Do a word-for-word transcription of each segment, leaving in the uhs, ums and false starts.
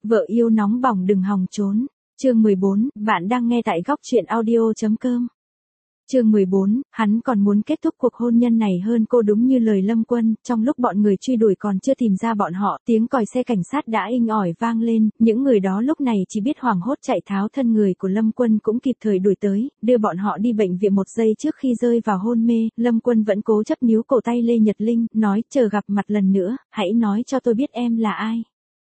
Vợ yêu nóng bỏng đừng hòng trốn. Chương mười bốn, bạn đang nghe tại góc truyện audio chấm com. Chương mười bốn, hắn còn muốn kết thúc cuộc hôn nhân này hơn cô. Đúng như lời Lâm Quân, trong lúc bọn người truy đuổi còn chưa tìm ra bọn họ, tiếng còi xe cảnh sát đã inh ỏi vang lên, những người đó lúc này chỉ biết hoảng hốt chạy tháo. Thân người của Lâm Quân cũng kịp thời đuổi tới, đưa bọn họ đi bệnh viện. Một giây trước khi rơi vào hôn mê, Lâm Quân vẫn cố chấp níu cổ tay Lê Nhật Linh, nói chờ gặp mặt lần nữa, hãy nói cho tôi biết em là ai.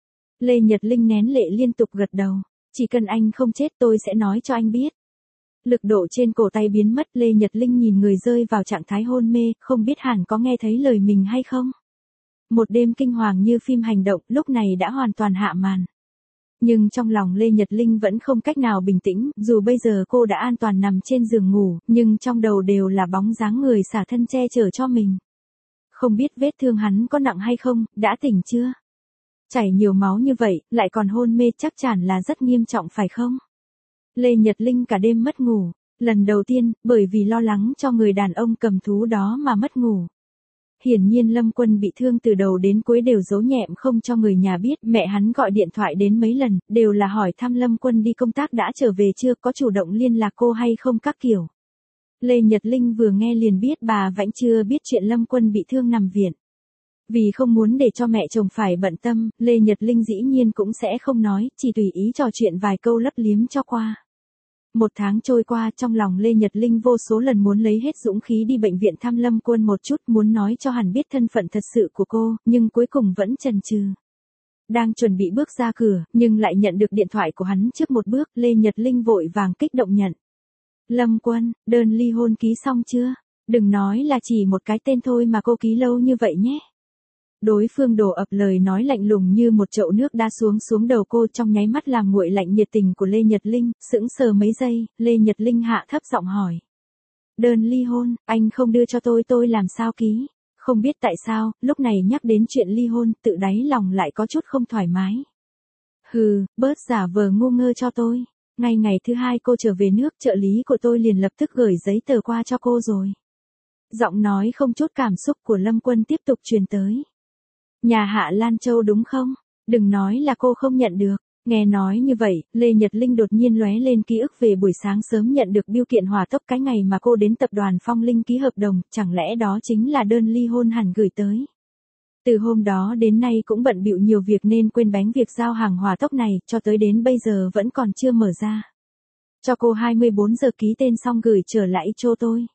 Lê Nhật Linh nén lệ liên tục gật đầu, chỉ cần anh không chết tôi sẽ nói cho anh biết. Lực độ trên cổ tay biến mất, Lê Nhật Linh nhìn người rơi vào trạng thái hôn mê, không biết hẳn có nghe thấy lời mình hay không. Một đêm kinh hoàng như phim hành động, lúc này đã hoàn toàn hạ màn. Nhưng trong lòng Lê Nhật Linh vẫn không cách nào bình tĩnh, dù bây giờ cô đã an toàn nằm trên giường ngủ, nhưng trong đầu đều là bóng dáng người xả thân che chở cho mình. Không biết vết thương hắn có nặng hay không, đã tỉnh chưa? Chảy nhiều máu như vậy, lại còn hôn mê, chắc chắn là rất nghiêm trọng phải không? Lê Nhật Linh cả đêm mất ngủ, lần đầu tiên, bởi vì lo lắng cho người đàn ông cầm thú đó mà mất ngủ. Hiển nhiên Lâm Quân bị thương từ đầu đến cuối đều giấu nhẹm không cho người nhà biết, mẹ hắn gọi điện thoại đến mấy lần, đều là hỏi thăm Lâm Quân đi công tác đã trở về chưa, có chủ động liên lạc cô hay không các kiểu. Lê Nhật Linh vừa nghe liền biết bà vẫn chưa biết chuyện Lâm Quân bị thương nằm viện. Vì không muốn để cho mẹ chồng phải bận tâm, Lê Nhật Linh dĩ nhiên cũng sẽ không nói, chỉ tùy ý trò chuyện vài câu lấp liếm cho qua. Một tháng trôi qua, trong lòng Lê Nhật Linh vô số lần muốn lấy hết dũng khí đi bệnh viện thăm Lâm Quân một chút, muốn nói cho hắn biết thân phận thật sự của cô, nhưng cuối cùng vẫn chần chừ. Đang chuẩn bị bước ra cửa, nhưng lại nhận được điện thoại của hắn trước một bước, Lê Nhật Linh vội vàng kích động nhận. Lâm Quân, đơn ly hôn ký xong chưa? Đừng nói là chỉ một cái tên thôi mà cô ký lâu như vậy nhé. Đối phương đổ ập lời nói lạnh lùng như một chậu nước đa xuống xuống đầu cô, trong nháy mắt làm nguội lạnh nhiệt tình của Lê Nhật Linh. Sững sờ mấy giây, Lê Nhật Linh hạ thấp giọng hỏi. Đơn ly hôn, anh không đưa cho tôi tôi làm sao ký? Không biết tại sao, lúc này nhắc đến chuyện ly hôn, tự đáy lòng lại có chút không thoải mái. Hừ, bớt giả vờ ngu ngơ cho tôi. Ngay ngày thứ hai cô trở về nước, trợ lý của tôi liền lập tức gửi giấy tờ qua cho cô rồi. Giọng nói không chút cảm xúc của Lâm Quân tiếp tục truyền tới. Nhà Hạ Lan Châu đúng không? Đừng nói là cô không nhận được. Nghe nói như vậy, Lê Nhật Linh đột nhiên lóe lên ký ức về buổi sáng sớm nhận được bưu kiện hỏa tốc cái ngày mà cô đến tập đoàn Phong Linh ký hợp đồng, chẳng lẽ đó chính là đơn ly hôn hẳn gửi tới. Từ hôm đó đến nay cũng bận bịu nhiều việc nên quên bánh việc giao hàng hỏa tốc này, cho tới đến bây giờ vẫn còn chưa mở ra. Cho cô hai mươi bốn giờ ký tên xong gửi trở lại cho tôi.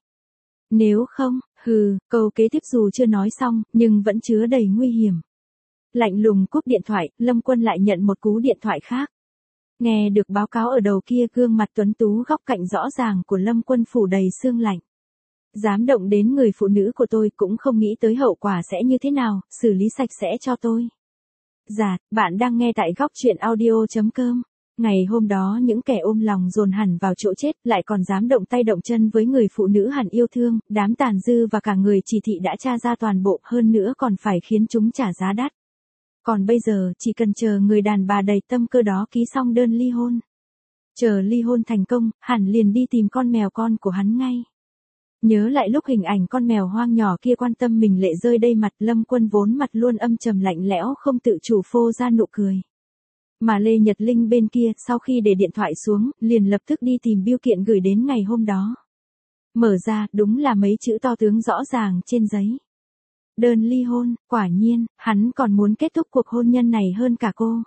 Nếu không, hừ, câu kế tiếp dù chưa nói xong, nhưng vẫn chứa đầy nguy hiểm. Lạnh lùng cúp điện thoại, Lâm Quân lại nhận một cú điện thoại khác. Nghe được báo cáo ở đầu kia, gương mặt tuấn tú góc cạnh rõ ràng của Lâm Quân phủ đầy sương lạnh. Dám động đến người phụ nữ của tôi cũng không nghĩ tới hậu quả sẽ như thế nào, xử lý sạch sẽ cho tôi. Dạ, bạn đang nghe tại góc truyện audio chấm com. Ngày hôm đó những kẻ ôm lòng dồn hẳn vào chỗ chết, lại còn dám động tay động chân với người phụ nữ hẳn yêu thương, đám tàn dư và cả người chỉ thị đã tra ra toàn bộ, hơn nữa còn phải khiến chúng trả giá đắt. Còn bây giờ, chỉ cần chờ người đàn bà đầy tâm cơ đó ký xong đơn ly hôn. Chờ ly hôn thành công, hẳn liền đi tìm con mèo con của hắn ngay. Nhớ lại lúc hình ảnh con mèo hoang nhỏ kia quan tâm mình, lệ rơi đầy mặt. Lâm Quân vốn mặt luôn âm trầm lạnh lẽo không tự chủ phô ra nụ cười. Mà Lê Nhật Linh bên kia, sau khi để điện thoại xuống, liền lập tức đi tìm bưu kiện gửi đến ngày hôm đó. Mở ra, đúng là mấy chữ to tướng rõ ràng trên giấy. Đơn ly hôn, quả nhiên, hắn còn muốn kết thúc cuộc hôn nhân này hơn cả cô.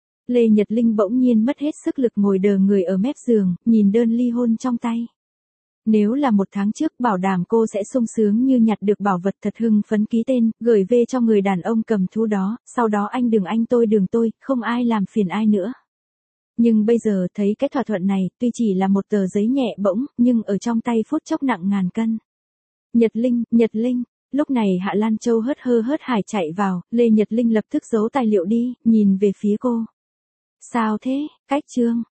Lê Nhật Linh bỗng nhiên mất hết sức lực ngồi đờ người ở mép giường, nhìn đơn ly hôn trong tay. Nếu là một tháng trước, bảo đảm cô sẽ sung sướng như nhặt được bảo vật, thật hưng phấn ký tên, gửi về cho người đàn ông cầm thú đó, sau đó anh đừng anh tôi đừng tôi, không ai làm phiền ai nữa. Nhưng bây giờ thấy cái thỏa thuận này, tuy chỉ là một tờ giấy nhẹ bỗng, nhưng ở trong tay phút chốc nặng ngàn cân. Nhật Linh, Nhật Linh, lúc này Hạ Lan Châu hớt hơ hớt hải chạy vào, Lê Nhật Linh lập tức giấu tài liệu đi, nhìn về phía cô. Sao thế, cách trương,